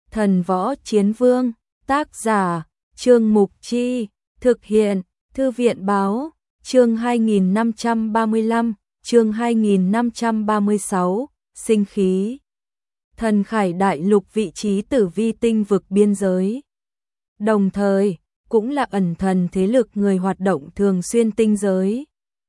Thần Võ Chiến Vương, tác giả, Trương Mục Chi, thực hiện, Thư viện Báo, chương 2535, chương 2536, sinh khí. Thần Khải Đại Lục vị trí tử vi tinh vực biên giới. Đồng thời, cũng là ẩn thần thế lực người hoạt động thường xuyên tinh giới.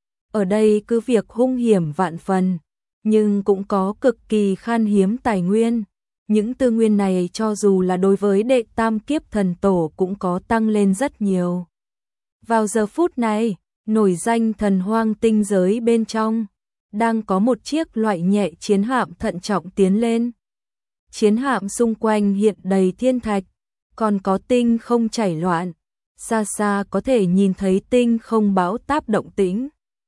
Ở đây cứ việc hung hiểm vạn phần, nhưng cũng có cực kỳ khan hiếm tài nguyên. Những tư nguyên này cho dù là đối với đệ tam kiếp thần tổ cũng có tăng lên rất nhiều. Vào giờ phút này, nổi danh thần hoang tinh giới bên trong, đang có một chiếc loại nhẹ chiến hạm thận trọng tiến lên. Chiến hạm xung quanh hiện đầy thiên thạch, còn có tinh không chảy loạn, xa xa có thể nhìn thấy tinh không bão táp động tĩnh.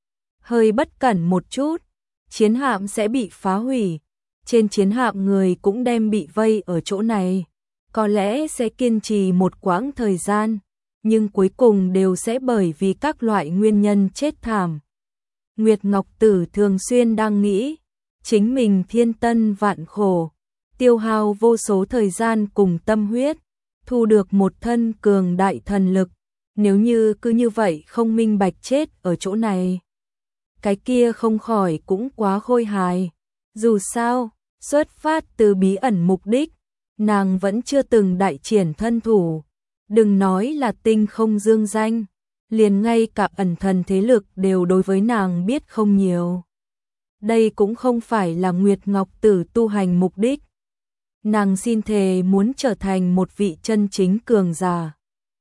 Hơi bất cẩn một chút, chiến hạm sẽ bị phá hủy. Trên chiến hạm người cũng đem bị vây ở chỗ này, có lẽ sẽ kiên trì một quãng thời gian, nhưng cuối cùng đều sẽ bởi vì các loại nguyên nhân chết thảm. Nguyệt Ngọc Tử thường xuyên đang nghĩ, chính mình thiên tân vạn khổ, tiêu hao vô số thời gian cùng tâm huyết, thu được một thân cường đại thần lực, nếu như cứ như vậy không minh bạch chết ở chỗ này. Cái kia không khỏi cũng quá khôi hài. Dù sao, xuất phát từ bí ẩn mục đích, nàng vẫn chưa từng đại triển thân thủ. Đừng nói là tinh không dương danh, liền ngay cả ẩn thần thế lực đều đối với nàng biết không nhiều. Đây cũng không phải là Nguyệt Ngọc Tử tu hành mục đích. Nàng xin thề muốn trở thành một vị chân chính cường giả.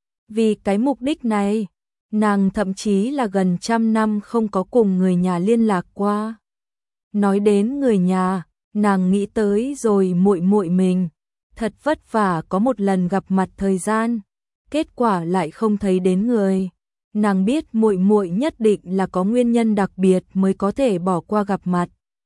Vì cái mục đích này, nàng thậm chí là gần 100 năm không có cùng người nhà liên lạc qua. Nói đến người nhà, nàng nghĩ tới rồi muội muội mình, thật vất vả có một lần gặp mặt thời gian, kết quả lại không thấy đến người. Nàng biết muội muội nhất định là có nguyên nhân đặc biệt mới có thể bỏ qua gặp mặt.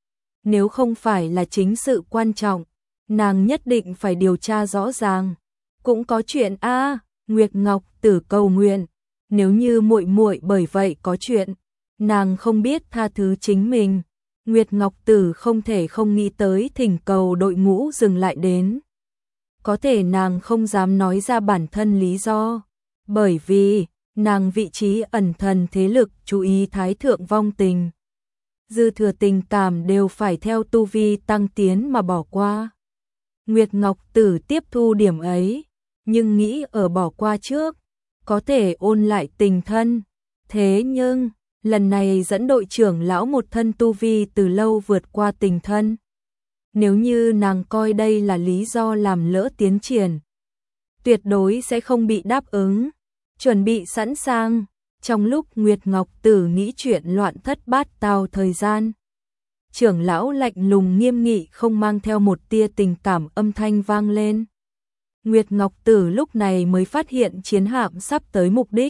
Nếu không phải là chính sự quan trọng, nàng nhất định phải điều tra rõ ràng. Cũng có chuyện Nguyệt Ngọc Tử cầu nguyện, nếu như muội muội bởi vậy có chuyện, nàng không biết tha thứ chính mình. Nguyệt Ngọc Tử không thể không nghĩ tới thỉnh cầu đội ngũ dừng lại đến. Có thể nàng không dám nói ra bản thân lý do, bởi vì nàng vị trí ẩn thần thế lực chú ý thái thượng vong tình. Dư thừa tình cảm đều phải theo tu vi tăng tiến mà bỏ qua. Nguyệt Ngọc Tử tiếp thu điểm ấy, nhưng nghĩ ở bỏ qua trước, có thể ôn lại tình thân. Thế nhưng, lần này dẫn đội trưởng lão một thân tu vi từ lâu vượt qua tình thân. Nếu như nàng coi đây là lý do làm lỡ tiến triển, tuyệt đối sẽ không bị đáp ứng. Chuẩn bị sẵn sàng, trong lúc Nguyệt Ngọc Tử nghĩ chuyện loạn thất bát tao thời gian. Trưởng lão lạnh lùng nghiêm nghị không mang theo một tia tình cảm âm thanh vang lên. Nguyệt Ngọc Tử lúc này mới phát hiện chiến hạm sắp tới mục đích.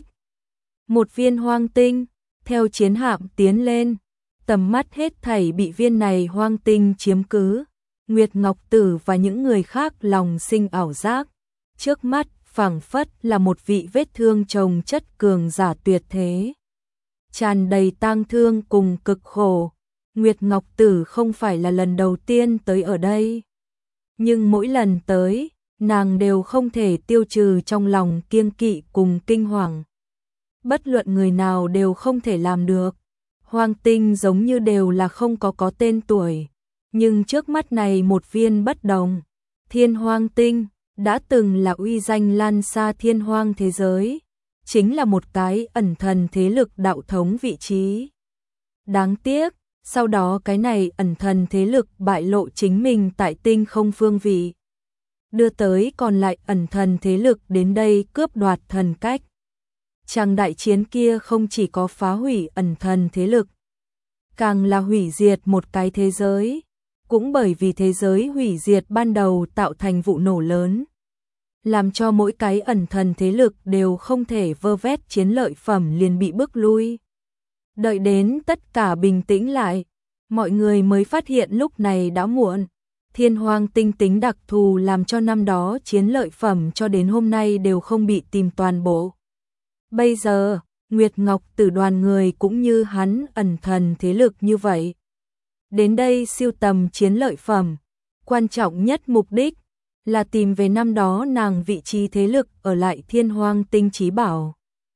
Một viên hoang tinh, theo chiến hạm tiến lên, tầm mắt hết thảy bị viên này hoang tinh chiếm cứ. Nguyệt Ngọc Tử và những người khác lòng sinh ảo giác, trước mắt phảng phất là một vị vết thương chồng chất cường giả tuyệt thế. Tràn đầy tang thương cùng cực khổ. Nguyệt Ngọc Tử không phải là lần đầu tiên tới ở đây, nhưng mỗi lần tới, nàng đều không thể tiêu trừ trong lòng kiêng kỵ cùng kinh hoàng. Bất luận người nào đều không thể làm được. Hoang tinh giống như đều là không có tên tuổi, nhưng trước mắt này một viên bất đồng. Thiên Hoang Tinh đã từng là uy danh lan xa thiên hoang thế giới, chính là một cái ẩn thần thế lực đạo thống vị trí. Đáng tiếc, sau đó cái này ẩn thần thế lực bại lộ chính mình tại tinh không phương vị, đưa tới còn lại ẩn thần thế lực đến đây cướp đoạt thần cách. Tràng đại chiến kia không chỉ có phá hủy ẩn thần thế lực, càng là hủy diệt một cái thế giới. Cũng bởi vì thế giới hủy diệt ban đầu tạo thành vụ nổ lớn, làm cho mỗi cái ẩn thần thế lực đều không thể vơ vét chiến lợi phẩm liền bị bước lui. Đợi đến tất cả bình tĩnh lại, mọi người mới phát hiện lúc này đã muộn. Thiên Hoang Tinh tính đặc thù làm cho năm đó chiến lợi phẩm cho đến hôm nay đều không bị tìm toàn bộ. Bây giờ, Nguyệt Ngọc Tử đoàn người cũng như hắn ẩn thần thế lực như vậy. Đến đây siêu tầm chiến lợi phẩm, quan trọng nhất mục đích là tìm về năm đó nàng vị trí thế lực ở lại Thiên Hoang Tinh Chí Bảo.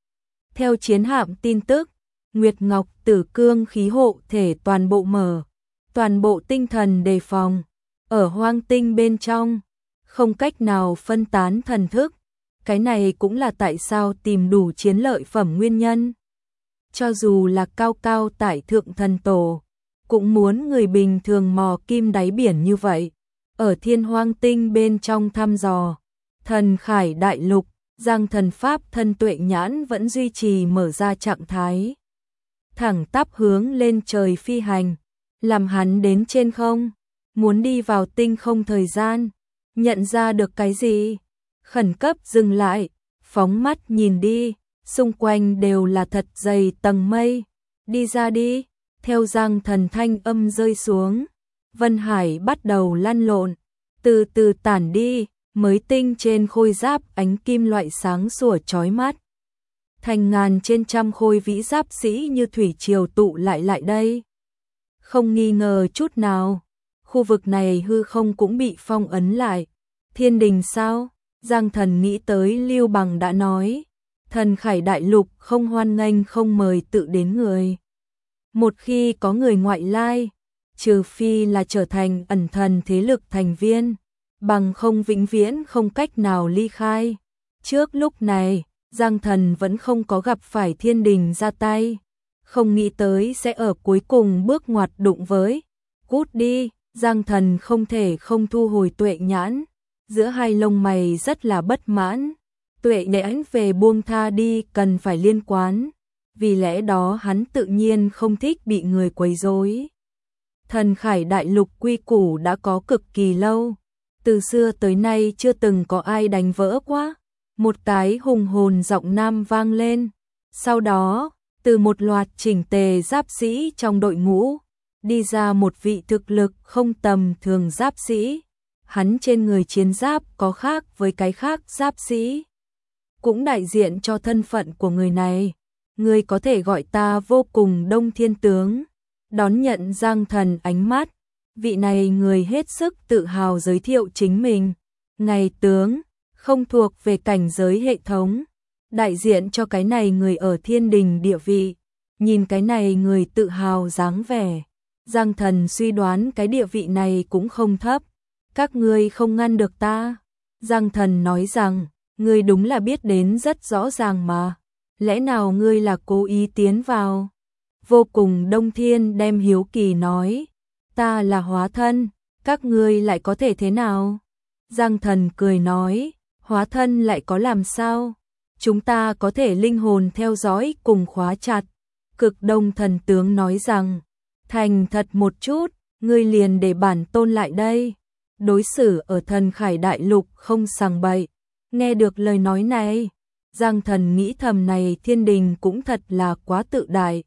Theo chiến hạm tin tức, Nguyệt Ngọc Tử Cương khí hộ thể toàn bộ mở, toàn bộ tinh thần đề phòng, ở hoang tinh bên trong, không cách nào phân tán thần thức. Cái này cũng là tại sao tìm đủ chiến lợi phẩm nguyên nhân. Cho dù là cao cao tại thượng thần tổ, cũng muốn người bình thường mò kim đáy biển như vậy. Ở Thiên Hoang Tinh bên trong thăm dò, Thần Khải Đại Lục, Giang Thần Pháp thân tuệ nhãn vẫn duy trì mở ra trạng thái. Thẳng tắp hướng lên trời phi hành, làm hắn đến trên không, muốn đi vào tinh không thời gian, nhận ra được cái gì? Khẩn cấp dừng lại, phóng mắt nhìn đi, xung quanh đều là thật dày tầng mây, đi ra đi, theo Giang Thần thanh âm rơi xuống, Vân Hải bắt đầu lăn lộn, từ từ tản đi, mới tinh trên khôi giáp ánh kim loại sáng sủa chói mắt. Thành ngàn trên trăm khôi vĩ giáp sĩ như thủy triều tụ lại đây. Không nghi ngờ chút nào, khu vực này hư không cũng bị phong ấn lại. Thiên đình sao? Giang Thần nghĩ tới Lưu Bằng đã nói, Thần Khải Đại Lục không hoan nghênh không mời tự đến người. Một khi có người ngoại lai, trừ phi là trở thành ẩn thần thế lực thành viên, bằng không vĩnh viễn không cách nào ly khai. Trước lúc này, Giang Thần vẫn không có gặp phải thiên đình ra tay, không nghĩ tới sẽ ở cuối cùng bước ngoặt đụng với. Cút đi, Giang Thần không thể không thu hồi tuệ nhãn, giữa hai lông mày rất là bất mãn. Tuệ nhãn về buông tha đi cần phải liên quan, vì lẽ đó hắn tự nhiên không thích bị người quấy rối. Thần Khải Đại Lục quy củ đã có cực kỳ lâu, từ xưa tới nay chưa từng có ai đánh vỡ quá. Một cái hùng hồn giọng nam vang lên, sau đó, từ một loạt chỉnh tề giáp sĩ trong đội ngũ, đi ra một vị thực lực không tầm thường giáp sĩ. Hắn trên người chiến giáp có khác với cái khác giáp sĩ, cũng đại diện cho thân phận của người này. Người có thể gọi ta Vô Cùng Đông Thiên Tướng. Đón nhận Giang Thần ánh mắt, vị này người hết sức tự hào giới thiệu chính mình. Ngài tướng, không thuộc về cảnh giới hệ thống, đại diện cho cái này người ở thiên đình địa vị. Nhìn cái này người tự hào dáng vẻ, Giang Thần suy đoán cái địa vị này cũng không thấp. Các ngươi không ngăn được ta. Giang Thần nói rằng, ngươi đúng là biết đến rất rõ ràng mà. Lẽ nào ngươi là cố ý tiến vào? Vô Cùng Đông Thiên đem hiếu kỳ nói, ta là hóa thân, các ngươi lại có thể thế nào? Giang Thần cười nói, hóa thân lại có làm sao? Chúng ta có thể linh hồn theo dõi cùng khóa chặt. Cực Đông Thần Tướng nói rằng, thành thật một chút, ngươi liền để bản tôn lại đây. Đối xử ở Thần Khải Đại Lục không sằng bậy. Nghe được lời nói này, Giang Thần nghĩ thầm này thiên đình cũng thật là quá tự đại.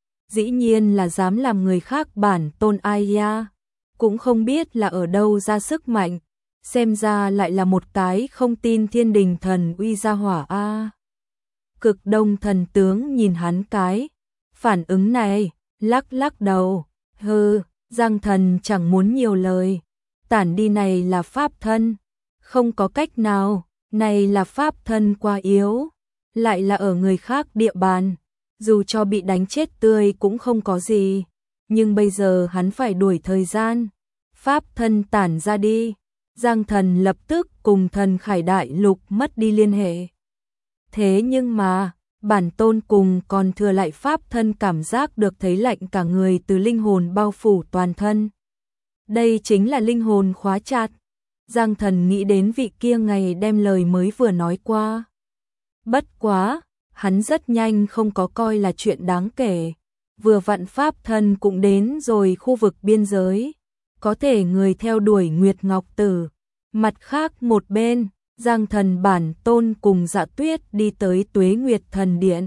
Dĩ nhiên là dám làm người khác bản tôn ai ya, cũng không biết là ở đâu ra sức mạnh, xem ra lại là một cái không tin thiên đình thần uy ra hỏa a. Cực Đông Thần Tướng nhìn hắn cái phản ứng này, lắc lắc đầu, hừ, Giang Thần chẳng muốn nhiều lời. Tản đi này là pháp thân, không có cách nào, này là pháp thân quá yếu, lại là ở người khác địa bàn, dù cho bị đánh chết tươi cũng không có gì, nhưng bây giờ hắn phải đuổi thời gian. Pháp thân tản ra đi, Giang Thần lập tức cùng Thần Khải Đại Lục mất đi liên hệ. Thế nhưng mà, bản tôn cùng còn thừa lại pháp thân cảm giác được thấy lạnh cả người từ linh hồn bao phủ toàn thân. Đây chính là linh hồn khóa chặt. Giang Thần nghĩ đến vị kia ngày đem lời mới vừa nói qua. Bất quá, hắn rất nhanh không có coi là chuyện đáng kể. Vừa vặn pháp thân cũng đến rồi khu vực biên giới. Có thể người theo đuổi Nguyệt Ngọc Tử. Mặt khác một bên, Giang Thần bản tôn cùng Dạ Tuyết đi tới Tuế Nguyệt Thần Điện.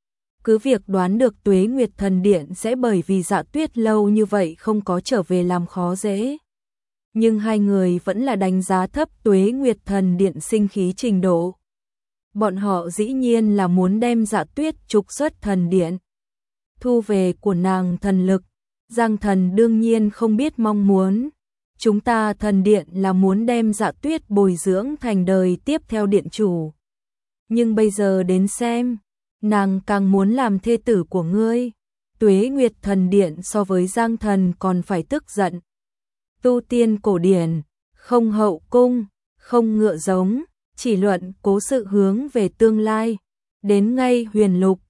Cứ việc đoán được Tuế Nguyệt Thần Điện sẽ bởi vì Dạ Tuyết lâu như vậy không có trở về làm khó dễ. Nhưng hai người vẫn là đánh giá thấp Tuế Nguyệt Thần Điện sinh khí trình độ. Bọn họ dĩ nhiên là muốn đem Dạ Tuyết trục xuất thần điện. Thu về của nàng thần lực, Giang Thần đương nhiên không biết mong muốn. chúng ta thần điện là muốn đem Dạ Tuyết bồi dưỡng thành đời tiếp theo điện chủ. Nhưng bây giờ đến xem, nàng càng muốn làm thê tử của ngươi. Tuế Nguyệt thần điện so với Giang thần còn phải tức giận. Tu tiên cổ điển, không hậu cung, không ngựa giống, chỉ luận cố sự hướng về tương lai. Đến ngay huyền lục,